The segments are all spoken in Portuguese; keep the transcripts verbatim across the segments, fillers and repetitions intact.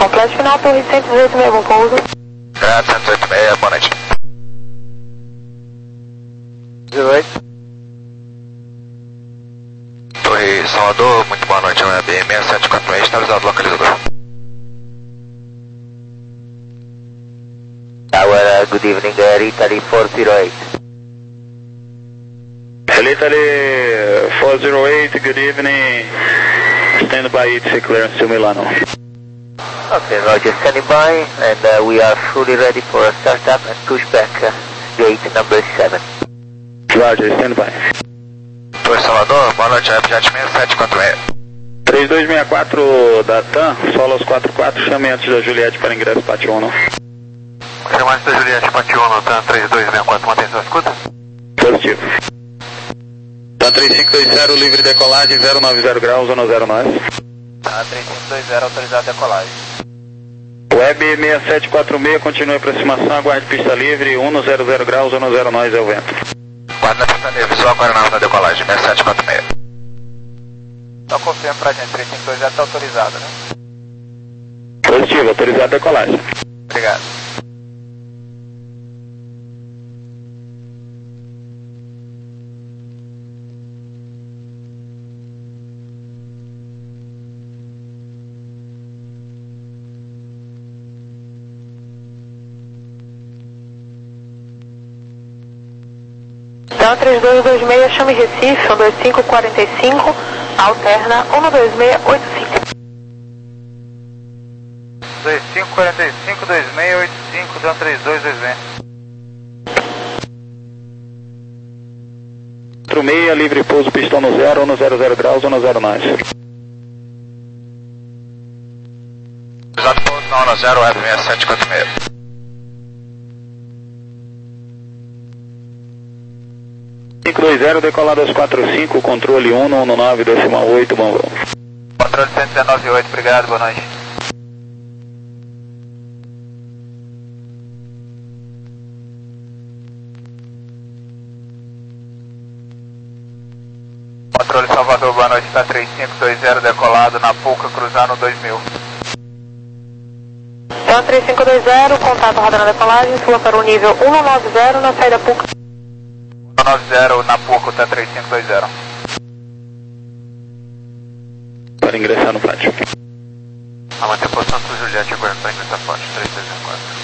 Completo final, torre cento e dezoito meia, bom pouso. Grado cento e dezoito meia, boa noite. zero oito. Torre Salvador, muito boa noite, é B seis sete quatro seis, estabilizado localizador. Tower, uh, good evening, Air Italy four zero eight. Air Italy four zero eight, good evening. Stand by, it's a clearance to Milano. Okay, Roger, standing by, and uh, we are fully ready for a startup and pushback uh, gate number seven. Roger, stand by. Torre Salvador, boa noite, Jet seis sete quatro seis. três dois seis quatro da TAM, Solos quatro quatro, chame antes da Juliette para ingresso Pátio um. Chama antes da Juliette, Pátio um, TAM três dois seis quatro, mantém sua escuta? Positivo. TAM três cinco dois zero, livre decolagem, zero nove zero graus, zona zero nove. TAM três cinco dois zero, autorizado decolagem. Web seis sete quatro seis, continue a aproximação, aguarde pista livre, um zero zero graus, zona zero nove é o vento. Guarda na pista livre, só agora na decolagem, seis sete quatro seis. Só confirma pra gente, três cinco dois zero está autorizado, né? Positivo, autorizado a decolagem. Obrigado. Então três dois dois seis, chame Recife, um dois cinco quatro cinco, alterna um dois seis oito cinco. dois cinco quatro cinco, dois seis oito cinco, Dan três dois dois seis. quatro seis, livre pouso, pistão no zero, um zero zero graus, zona zero nove. Exato pouso na hora zero, Web seis sete quatro seis. cinco dois zero, decolado aos quatro cinco, controle um um nove, decimal oito, bom voo. Controle cento e dezenove oito, obrigado, boa noite. Controle Salvador, boa noite, está três cinco dois zero, decolado na Puca, cruzando dois mil. Então três cinco dois zero, contato roda na decolagem, sua para o nível um nove zero na saída Puca. um nove zero na Puca, tá três cinco dois zero. Para ingressar no pátio. A manter posição do Juliette, agora para ingressar forte, três dois zero quatro.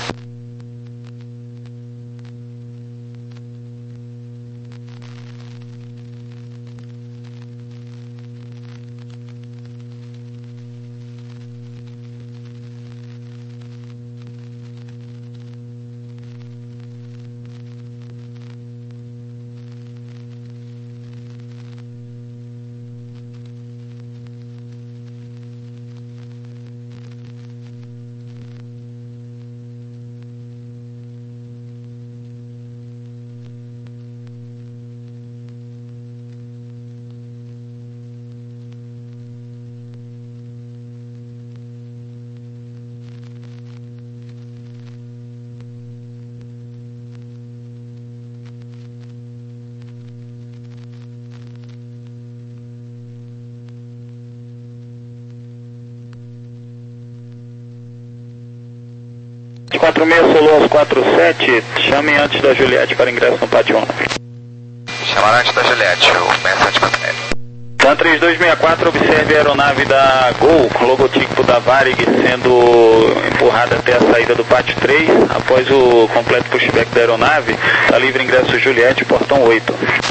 quatro seis, Solo aos quatro sete, chame antes da Juliette para ingresso no pátio um. Chamaram antes da Juliette, o seis sete quatro seis. TAM três dois seis quatro, observe a aeronave da Gol, logotipo da Varig, sendo empurrada até a saída do pátio três. Após o completo pushback da aeronave, está livre ingresso Juliette, portão oito.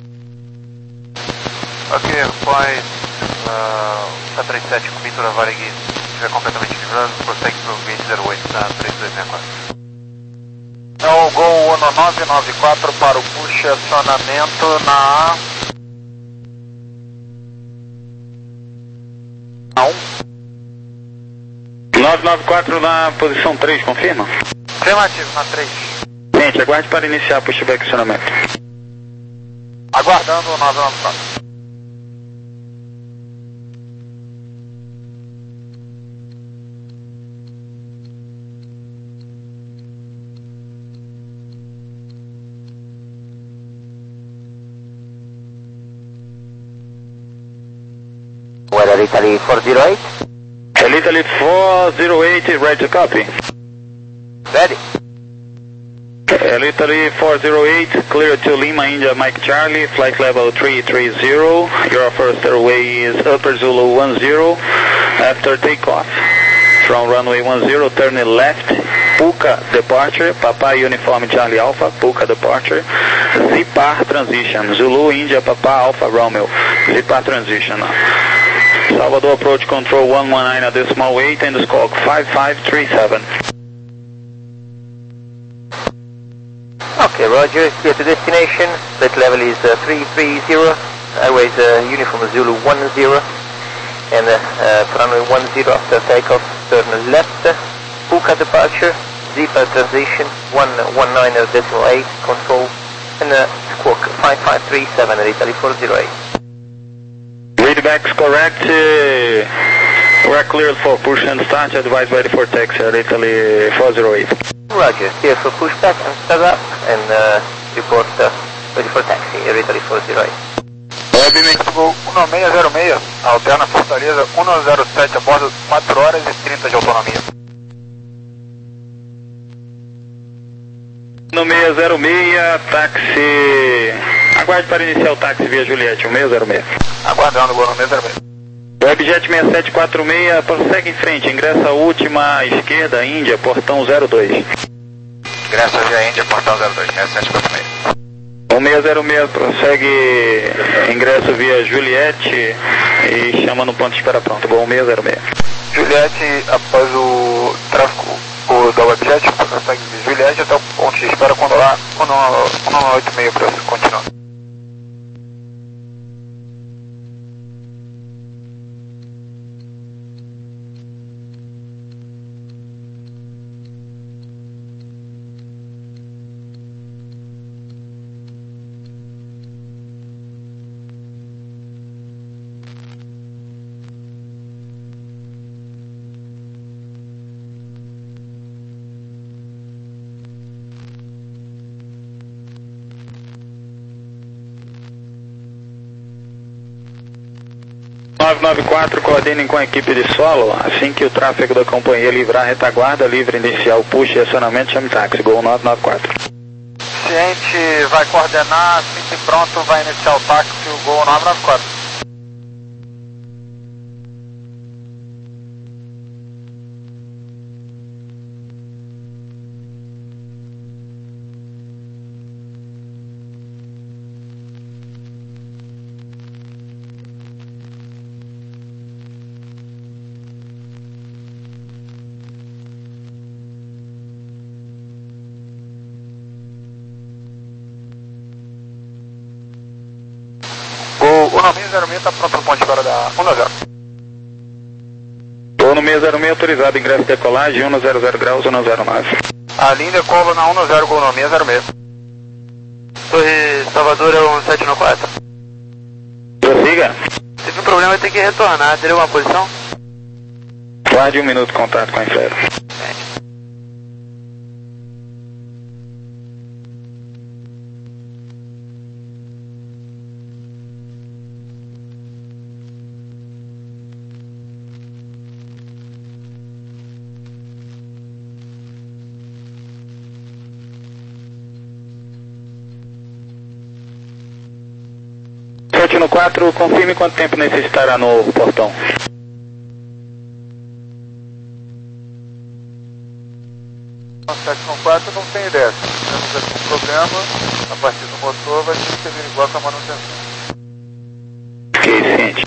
Ok, após uh, T A trinta e sete, cobertura Varig estiver completamente livrado, prossegue para o gate zero oito da três dois seis quatro. É o Gol um nove nove quatro para o push acionamento na A um. nove nove quatro na posição três, confirma? Afirmativo, na três. Gente, aguarde para iniciar pushback acionamento. Aguardando o nove nove quatro. Weather Italy four zero eight. Air Italy four zero eight, ready to copy. Ready. Uh, Italy four zero eight, clear to Lima, India, Mike Charlie, flight level three three zero. Your first airway is Upper Zulu one zero. After takeoff from runway one zero, turn left, Puka departure, Papa Uniform Charlie Alpha, Puka departure, Zipar transition, Zulu India Papa Alpha Romeo, Zipar transition. Salvador approach control one one nine at decimal eight and squawk five five three seven. Okay, Roger, clear to destination, flight level is uh, three three zero, airways uh, Uniform Zulu one zero, and uh, uh, runway one zero after takeoff, turn left, Puka departure, Zipar transition, one one nine at decimal eight, control, and uh, squawk five five three seven at Italy four zero eight. Readbacks correct, uh, we're cleared for push and start, advise ready for taxi at Italy four zero eight. Roger, clear for pushback and start up, and uh, report uh, ready for taxi at Italy four zero eight. Web Mexico um seis zero seis, alterna Fortaleza um zero sete a bordo, quatro horas e trinta de autonomia. No seis zero seis, táxi. Aguarde para iniciar o táxi via Juliette, um seis zero seis. Aguardando, Gol seis zero seis. Webjet seis sete quatro seis, prossegue em frente, ingressa a última à esquerda, Índia, portão zero dois. Ingressa via Índia, portão zero dois, seis sete quatro seis. O seis zero seis prossegue ingresso via Juliette e chama no ponto de espera pronto, Gol seis zero seis. Juliette, após o tráfego o da Webjet, prossegue via Juliette até o ponto de espera quando lá, quando um oito seis para continuar. nove nove quatro, coordinem com a equipe de solo. Assim que o tráfego da companhia livrar a retaguarda, livre iniciar o push e acionamento, chame táxi. Gol nove nove quatro. Ciente, vai coordenar, assim que pronto, vai iniciar o táxi, o Gol nove nove quatro. O seis zero seis está pronto para o ponto de espera da um zero. Estou no seis zero seis, autorizado ingresso de decolagem, um zero zero graus, um zero nove. A linha cola na um zero, Gol seis zero seis. Torre Salvador é um sete nove quatro. Prossiga. Teve um problema, vai ter que retornar, teria alguma posição? Guarde um minuto, contato com a Infraero. sete no quatro, confirme quanto tempo necessitará no portão. sete no quatro não tem ideia. Temos aqui um problema, a partir do motor vai ter que averiguar com a manutenção. Ok, ciente.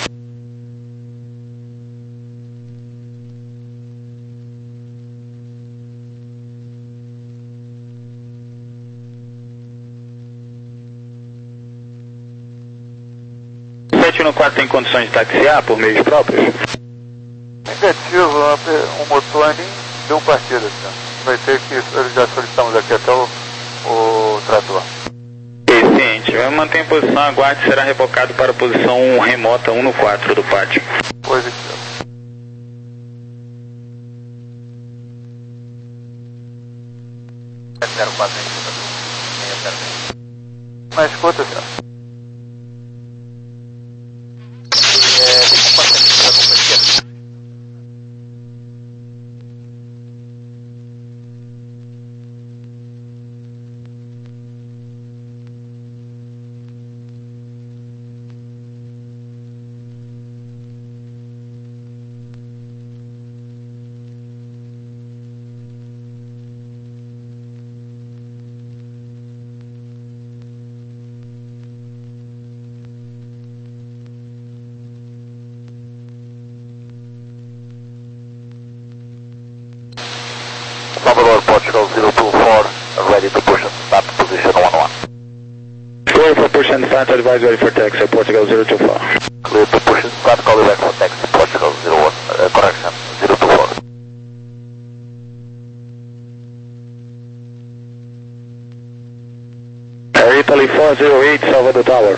sete no quatro tem condições de taxiar por meios próprios? Negativo, um motor ali deu partida. Tá? Vai ter que, já solicitamos aqui até o, o trator. Ciente, vai manter em posição, aguarde, será rebocado para a posição um remota um no quatro do pátio. Positivo. zero quatro, mas escuta, senhor. Salvador, Portugal zero two four, ready to push and start position one one. Clear for push and start, advise ready for taxi, Portugal zero two four. Clear to push and start, call you back for taxi, Portugal zero one, uh, correction, zero two four. Air Italy four zero eight, Salvador Tower.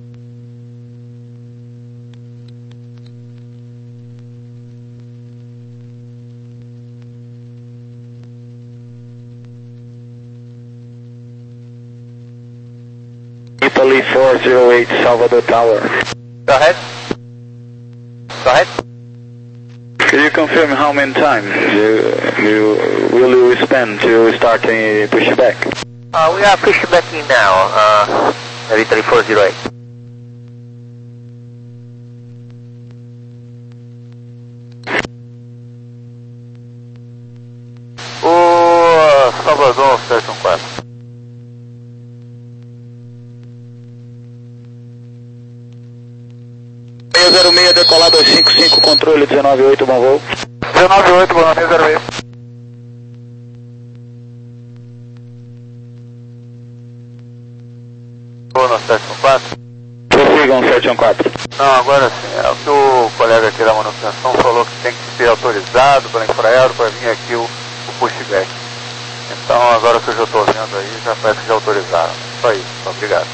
Italy four zero eight, Salvador Tower. Go ahead. Go ahead. Can you confirm how many times you, you will you spend to start a pushback? Uh, we are pushbacking now, uh, Air Italy four zero eight. O Salvador sete um quatro. seis zero seis, decolar dois cinco cinco, controle dezenove oito, bom voo. dezenove oito, bom nome, zero seis. Ou no sete um quatro? Prossigam sete um quatro. Não, agora sim, é o que o colega aqui da manutenção falou que tem que ser autorizado pela Infraero para vir aqui o, o pushback. Então agora que eu já estou vendo aí, já parece que já autorizaram. Só isso, obrigado.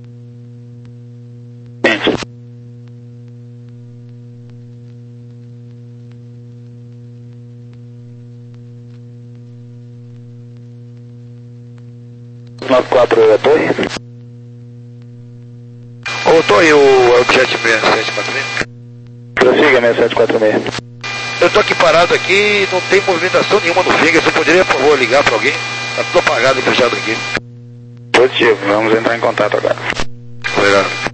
nove quatro é Torre. Ô Torre, o Object seis sete quatro seis. Prossiga seis sete quatro seis. Eu tô aqui parado aqui e não tem movimentação nenhuma no finger. Você poderia, por favor, ligar pra alguém? Tá tudo apagado e fechado aqui. Positivo, vamos entrar em contato agora. Obrigado.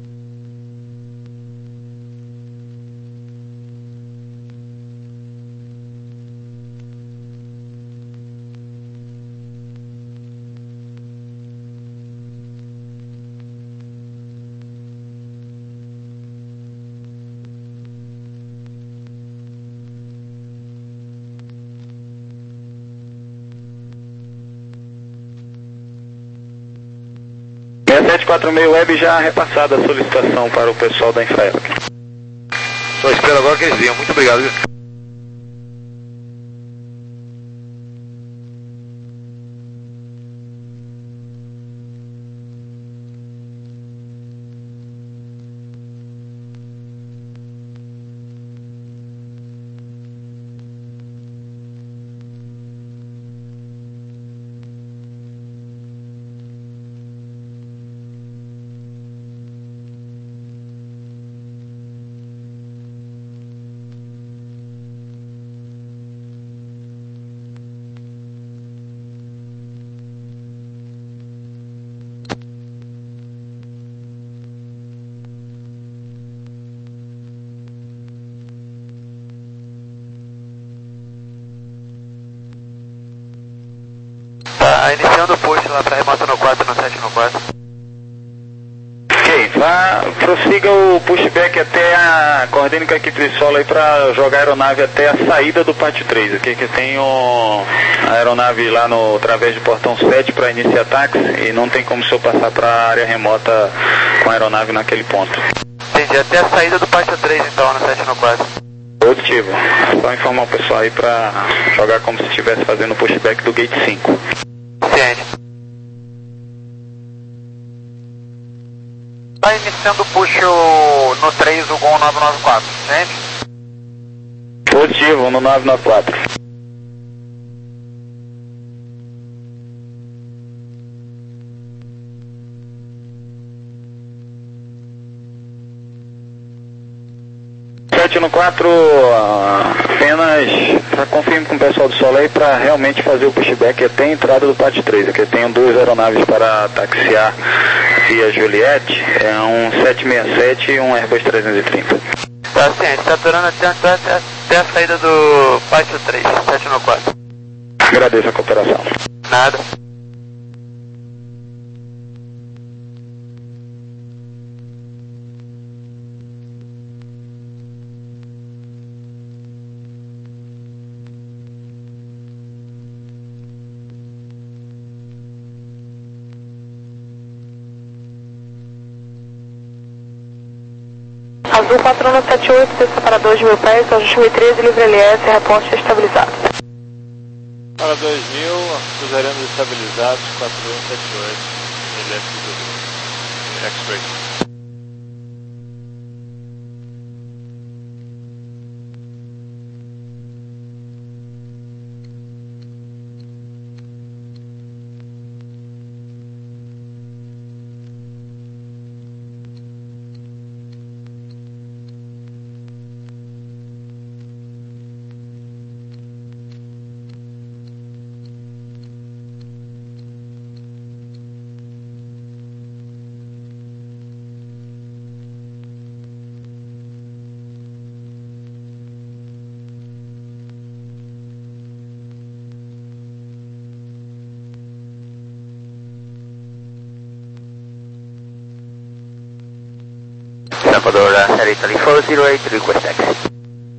seis sete quatro seis Web já repassada a solicitação para o pessoal da Infraero. Só espero agora que eles venham. Muito obrigado, viu? Tá iniciando o push lá para remota no quatro, no sete no quatro. Ok, vá, prossiga o pushback até a... Coordene com a equipe de solo aí para jogar a aeronave até a saída do pátio três, ok? Que tem o... a aeronave lá no através do portão sete para iniciar táxi e não tem como o senhor passar para a área remota com a aeronave naquele ponto. Entendi, até a saída do pátio três então, no sete no quatro. Positivo, só informar o pessoal aí para jogar como se estivesse fazendo o pushback do gate cinco. Ciente. Tá iniciando o push no três, o Gol nove nove quatro, ciente? Positivo, no nove nove quatro. sete no quatro, apenas confirme com o pessoal do solo aí para realmente fazer o pushback até a entrada do pátio três, que tenho duas aeronaves para taxiar via Juliette, é um sete seis sete e um Airbus trezentos e trinta. Tá ciente, saturando até, até, até a saída do pátio três, sete no quatro. Agradeço a cooperação. Nada. Azul quatro um sete oito, desça para dois mil pés, ajuste mil e treze, livre L S, reporte estabilizado. Para dois mil, cruzaremos estabilizados, quatro um sete oito, L S Zulu, X-Ray. Salvador, uh, Air Italy four zero eight, request taxi.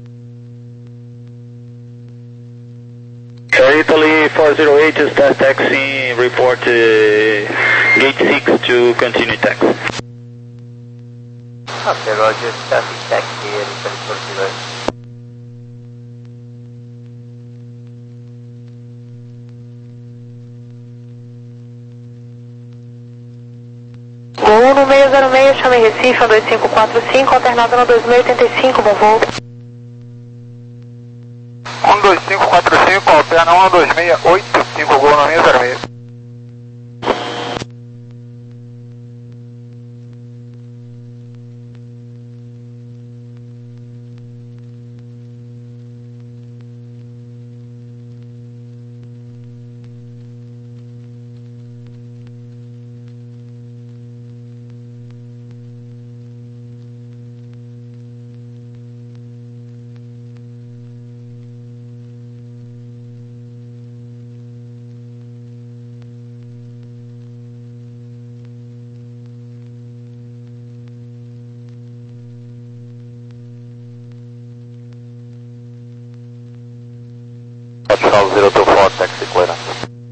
Air Italy four zero eight is that taxi, report uh, gate six to continue taxi. Okay, Roger, traffic taxi, Air Italy four zero eight. Gol no seis zero seis, chame Recife, dois cinco quatro cinco, alternado no dois mil e oitenta e cinco, bom voo. um dois cinco quatro cinco, alterna um dois seis oito cinco, gol no seis zero seis. Portugal zero two four, taxi clearance.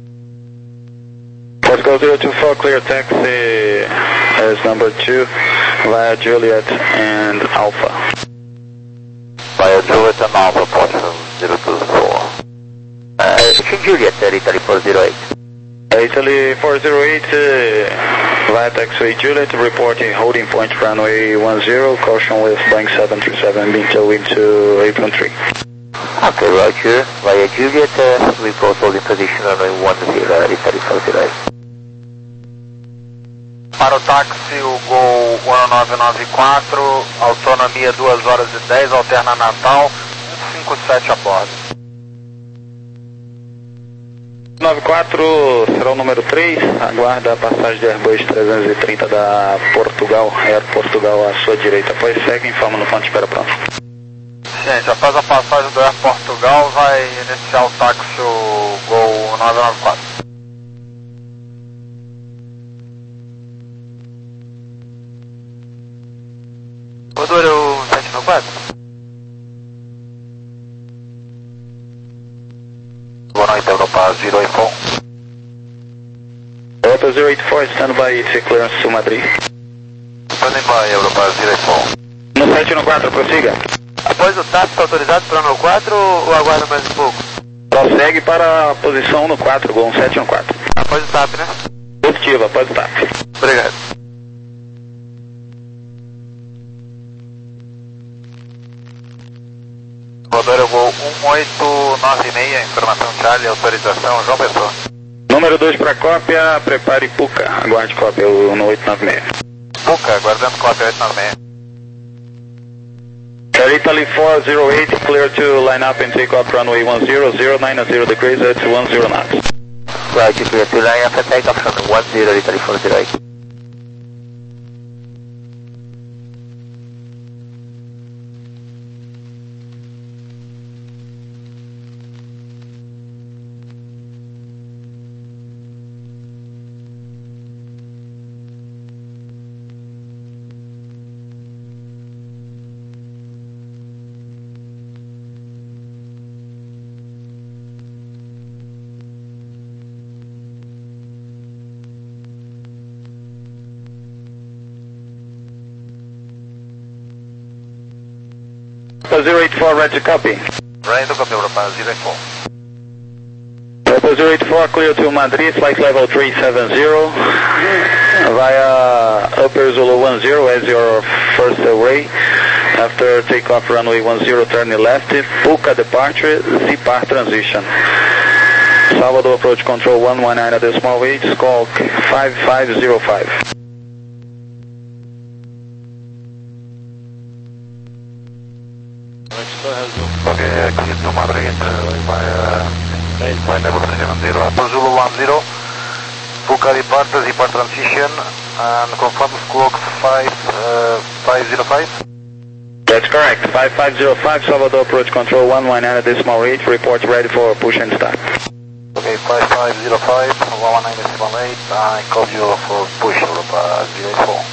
Portugal zero two four, clear taxi as number two via Juliet and Alpha. Via Juliet and Alpha, Portugal zero two four. Uh, Juliet, Air Italy four zero eight. Air Italy four zero eight, uh, via taxiway Juliet, reporting holding point runway one zero, caution with Boeing seven three seven being towed into apron three. Okay, Roger. Via Juliet, uh, report holding position runway one zero, Air Italy four zero eight. Para o táxi, o Gol um nove nove quatro, autonomia duas horas e dez, alterna Natal, um cinco sete a bordo. nove quatro será o número três, aguarda a passagem de Airbus trezentos e trinta da Portugal, Air Portugal à sua direita, após segue, informa no ponto de espera pronto. Gente, após a passagem do Air Portugal, vai iniciar o táxi o Gol um nove nove quatro. Rodor é o sete nove quatro? Boa noite, Europa zero eight four. Europa zero eight four, stand by T clearance to Madrid. Standing by, Europa zero eight four. No sete no quatro, prossiga. Após o T A P, está autorizado para no quatro ou aguarda mais um pouco? Prossegue para a posição no quatro, Gol sete no quatro. Após o T A P, né? Positivo, após o T A P. Obrigado. Rodor é o Gol um oito nove seis, informação Charlie, autorização João Pessoa. Número dois para cópia, prepare Puca, aguarde cópia no oito nove seis. Puca, aguardando cópia oito nove seis. Air Italy four zero eight, clear to line up and take off runway one zero, zero nine zero degrees at one zero knots. Right, clear to line up and take off from one zero, Italy four zero eight. zero eight four, ready to copy. Ready to copy, Europa zero eight four. Delta zero eight four, clear to Madrid, flight level three seven zero, via Upper Zulu one zero as your first away. After takeoff, runway one zero, turn left, Puka departure, Z-Par transition. Salvador approach control one one nine at decimal eight, squawk five five zero five. Okay, clear to Madrid, via flight level three seven zero, Upper Zulu one zero, Puka departure, Z-Par transition, and confirm squawk five five zero five. That's correct. five five zero five, Salvador approach control one one nine at decimal eight, report ready for push and start. Okay, five five zero five, one one nine decimal eight, I call you for push, Europa zero eight four.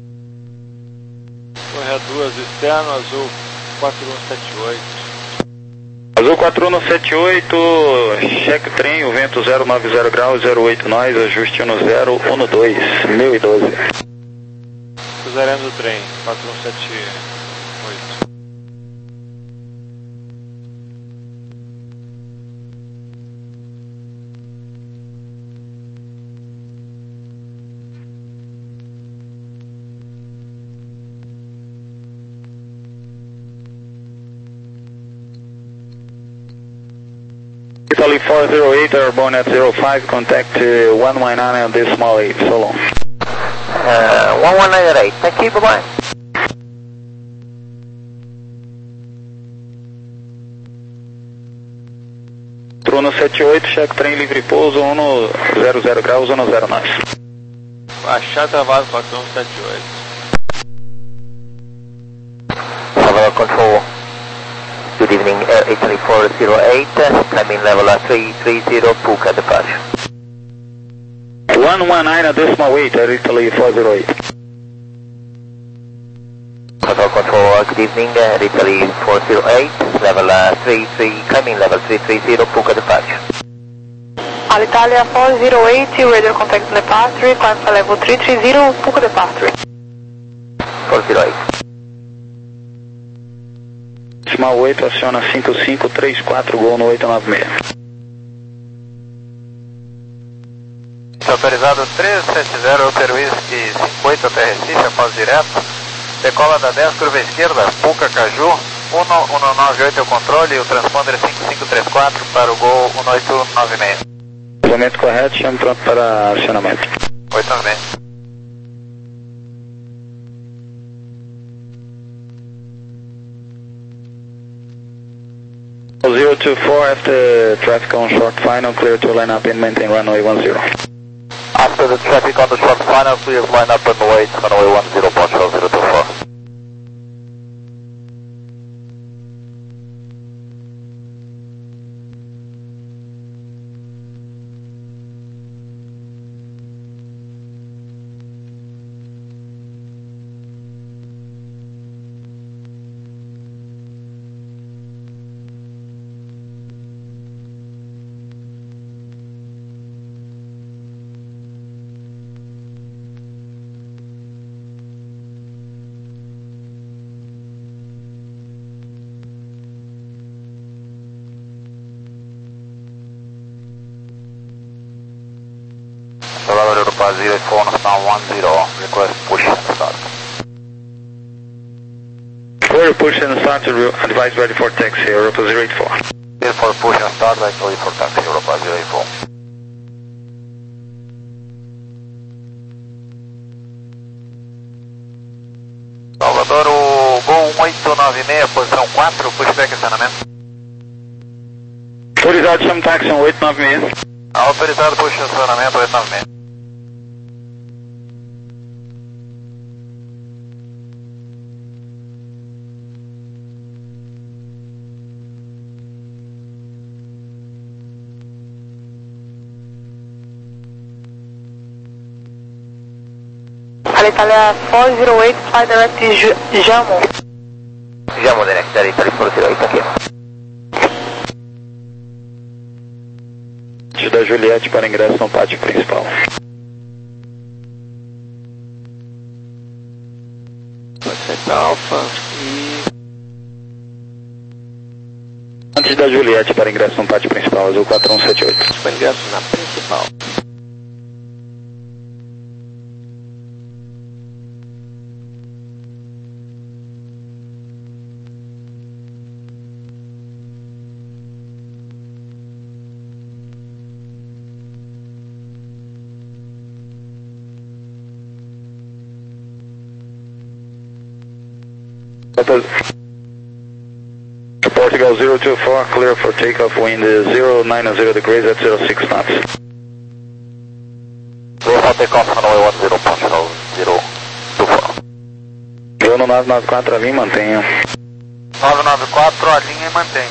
Torre duas, externo, azul quatro um sete oito. Azul quatro um sete oito, cheque trem, o vento zero nove zero graus, zero oito nós, ajuste no zero um dois, mil e doze. Cruzaremos o trem, quatro um sete oito. Italy four zero eight, airborne at zero five, contact uh, one one nine on decimal eight, so long. Uh, one one nine at eight, thank you, bye-bye. Truno sete oito, cheque trem livre pouso, um zero zero graus, um zero nós. Baixar travado quatro um sete oito. Salvador Control, good evening, Air Italy four zero eight, climbing level three three zero, Puka departure. one one nine at decimal eight, Air Italy four zero eight. Salvador Control, good evening, Air Italy four zero eight, level three three, climbing level three three zero, Puka departure. Alitalia four zero eight, radar contact departure, climb for level three three zero, Puka departure. four zero eight. Decimal oito, aciona cinco cinco três quatro, gol no oito nove seis. Autorizado três sete zero, Upper Whisky cinco oito até Recife, após direto. Decola da dez, curva esquerda, Puka Caju, um um nove oito é o controle, e o transponder cinco cinco três quatro para o gol um oito nove seis. Acionamento correto, chamo pronto para acionamento. oito nove seis. zero two four, after traffic on short final, clear to line up and maintain runway one zero. After the traffic on the short final, clear line up and wait, runway one zero, Portugal zero two four. Salvador Europa zero eight four, now one zero, request push and start. Clear push and start, advise ready for taxi, Europa zero eight four. Clear for push and start, like ready for taxi, Europa zero eight four. Salvador, o Gol um oito nove seis, posição quatro, pushback acionamento. Autorizado, chamo táxi um oito nove seis. Autorizado, push acionamento oito nove seis. Alitalia four zero eight, fly direct Jamo. Jamo direct, Air Italy four zero eight, thank you. Da Juliette para ingresso no pátio principal. Pode ser Alfa e Antes da Juliette para ingresso no pátio principal, azul quatro um sete oito. Para ingresso na principal. Portugal zero two four, clear for takeoff, wind zero nine zero degrees at zero six knots. Clear for takeoff, runway one zero, Portugal zero two four. Eu no nove nove quatro, a linha mantenha. nove nove quatro, a linha e mantém.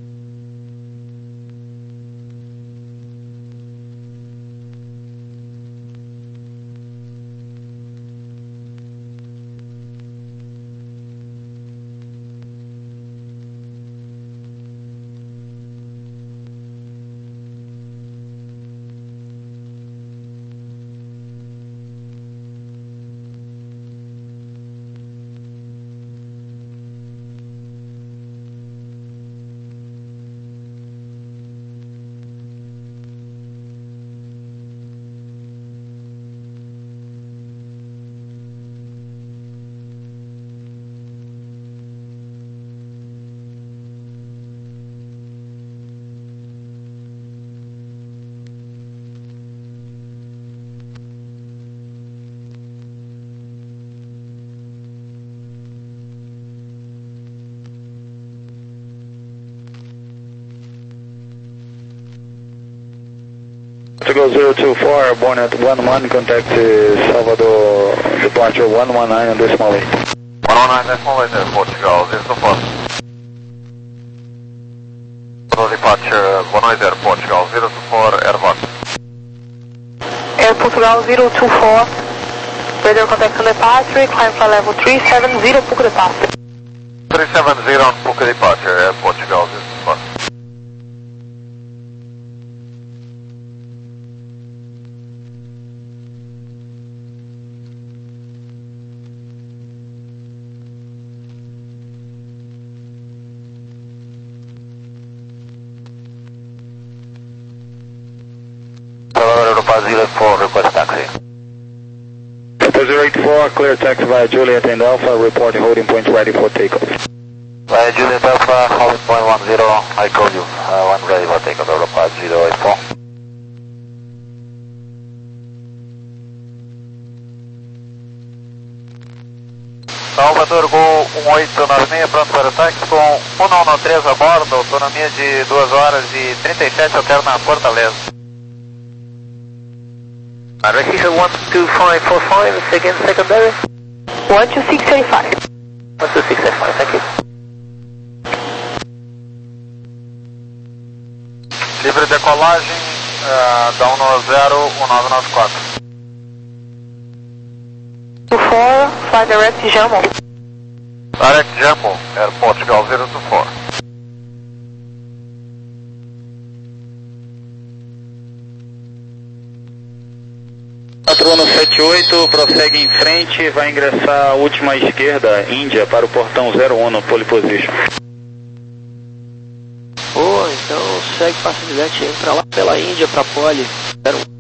Portugal zero two four, airborne at one one, contact uh, Salvador departure one one nine on decimal eight. one one nine decimal eight, Portugal zero two four. Salvador departure one one zero, Portugal zero two four, Air one. Air Portugal zero two four, radar contact on departure, climb flight level three seven zero, Puka departure. three seven zero on Puka departure, Air Portugal zero two four. zero four, request taxi. zero eight four, clear taxi via Juliet and Alpha, report holding point ready for takeoff. Via Juliet Alpha, holding point one zero, I call you, uh, one ready for takeoff, Europa zero eight four. Salvador Gol um oito nove seis, pronto para o táxi com um um três a bordo, autonomia de duas horas e trinta e sete, alterna Fortaleza. Receiver one two five four five, second secondary. one two six eight five. one two six eight five, thank you. Livre decolagem uh, da um zero um nove nove quatro. two four, fly direct Jammo. Direct Jammo, Air Portugal zero two four. quatro um sete oito, prossegue em frente, vai ingressar a última esquerda, Índia, para o portão zero um, pole position. Boa, então segue facilidade aí pra lá pela Índia, pra pole zero um.